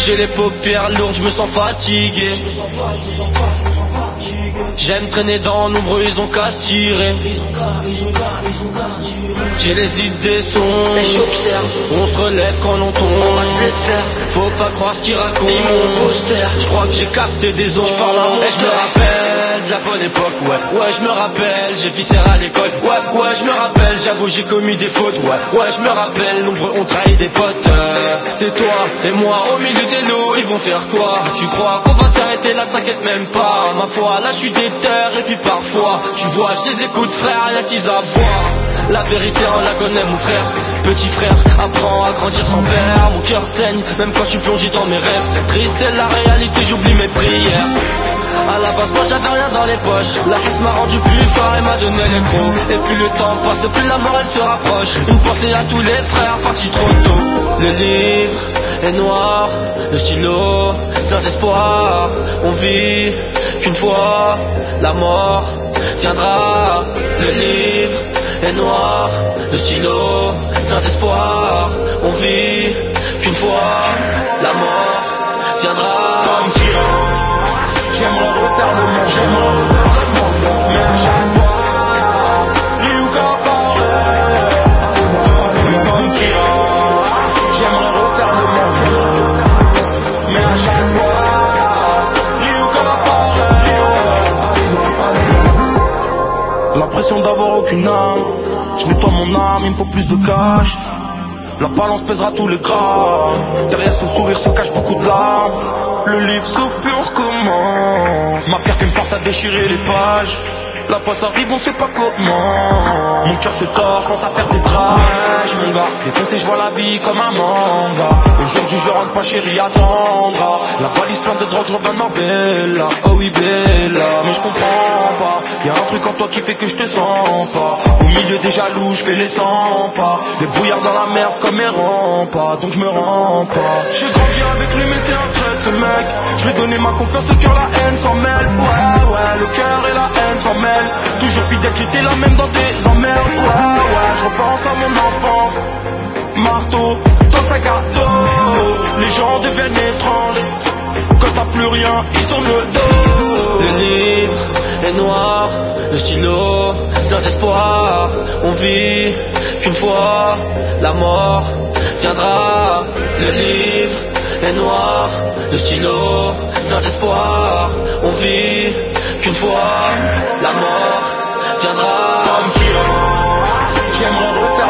J'ai les paupières lourdes, je me sens fatigué. J'aime traîner dans l'ombre, ils ont qu'à se tirer. J'ai les idées sombres et j'observe. On se relève quand on tombe, on va se les faire. Faut pas croire ce qu'ils racontent. Ils m'ont poster. Je crois que j'ai capté des ondes. Et je me rappelle de la bonne époque, ouais, je me rappelle, j'ai viscéré à l'école, ouais, je me rappelle, j'avoue j'ai commis des fautes, ouais, je me rappelle, nombreux ont trahi des potes. C'est toi et moi au milieu des lots, ils vont faire quoi? Tu crois qu'on va s'arrêter là, t'inquiète même pas. Ma foi, là je suis déter et puis parfois, tu vois, je les écoute frère, y'a qu'ils aboient. La vérité on la connaît mon frère. Petit frère, apprends à grandir sans père. Mon cœur saigne, même quand je suis plongé dans mes rêves. Triste est la réalité, j'oublie mes prières. À la base moi j'avais rien dans les poches. La haisse m'a rendu plus fort et m'a donné les crocs. Et plus le temps passe, plus la mort elle se rapproche. Une pensée à tous les frères partis trop tôt. Le livre est noir, le stylo plein d'espoir. On vit qu'une fois, la mort viendra. Le livre est noir, le stylo plein d'espoir. On vit qu'une fois, la mort viendra. Comme tyran, j'aimerais refaire le monde, mais à chaque fois, Liuka paraît. Comme tyran, j'aimerais refaire le monde, mais à chaque fois, Liuka paraît. L'impression d'avoir aucune âme, je nettoie mon âme, il me faut plus de cash. La balance pèsera tous les grammes. Derrière ce sourire se cache beaucoup de larmes. Le livre s'ouvre puis on recommence. Ma fierté me force à déchirer les pages. La passe arrive, on sait pas comment. Mon cœur se tord, je pense à faire des drages. Mon gars, défoncé, je vois la vie comme un manga. Aujourd'hui je rentre pas, chérie, attendra. La valise pleine de drogue, je reviens de Marbella. Oh oui, Bella, mais je comprends pas. Y'a un truc en toi qui fait que je te sens pas. Au milieu des jaloux, je fais les 100 pas. Des brouillards dans la merde comme mes pas. Donc je me rends pas. J'ai grandi avec lui mais c'est un trait ce mec. Je lui ai donné ma confiance, le cœur, la haine s'en mêle. Ouais, le cœur et la haine s'en mêlent. Toujours fidèle, j'étais là même dans des emmerdes. Ouais, je repense à mon enfance. Marteau, dans le sac à dos. Les gens deviennent étranges. Quand t'as plus rien, ils tournent le dos. Le livre est noir, le stylo plein d'espoir. On vit qu'une fois, la mort viendra. Le livre est noir, le stylo plein d'espoir. On vit qu'une fois, la mort viendra. Comme tyran, j'aimerais refaire